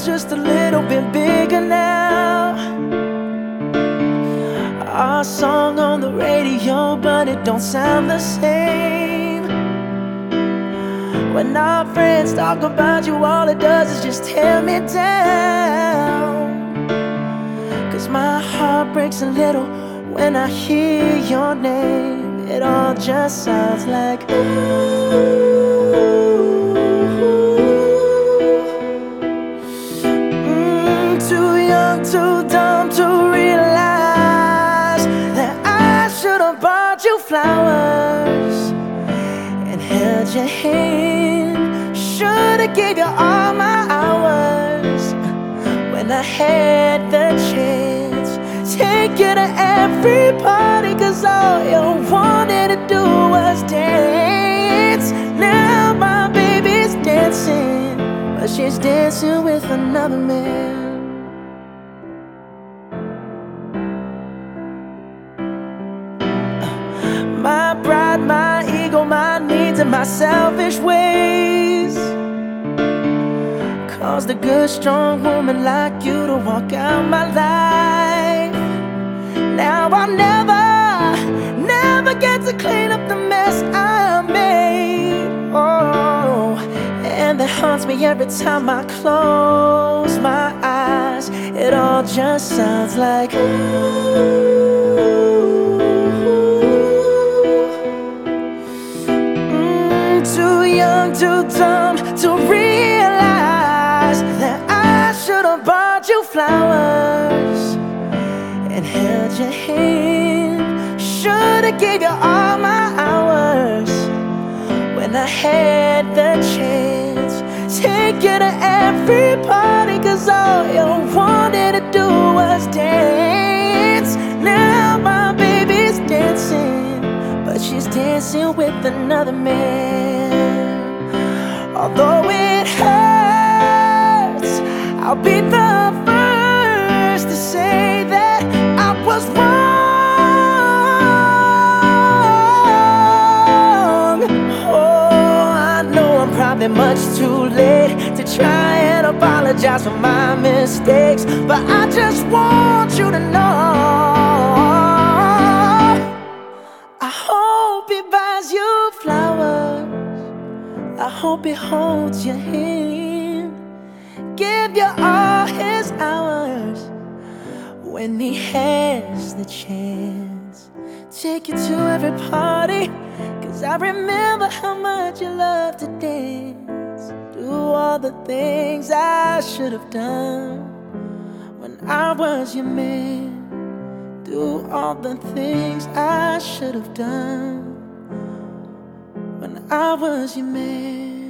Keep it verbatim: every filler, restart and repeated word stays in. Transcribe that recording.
world's just a little bit bigger now. Our song on the radio, but it don't sound the same. When our friends talk about you, all it does is just tear me down. Cause my heart breaks a little when I hear your name. It all just sounds like ooh. Mm, too young, too dumb to realize that I should have bought you flowers and held your hand. Should have gave you all my hours when I had the chance. Take you to every party, cause all you wanted to do was dance. Now my baby's dancing, but she's dancing with another man. My pride, my ego, my needs, and my selfish ways caused a good, strong woman like you to walk out my life. Now I'll never, never get to clean up the mess I made. Oh, and that haunts me every time I close my eyes. It all just sounds like ooh. Mm, too young, too dumb to realize that I should have bought you flowers and held your hand. Should've gave you all my hours when I had the chance. Take you to every party, cause all you wanted to do was dance. Now my baby's dancing, but she's dancing with another man. Although it hurts, I'll be the first to say that I was wrong. Oh, I know I'm probably much too late to try and apologize for my mistakes, but I just want you to know I hope he buys you flowers, I hope he holds your hand, give you all his hours when he has the chance. Take you to every party, cause I remember how much you love to dance. Do all the things I should have done when I was your man. Do all the things I should have done when I was your man.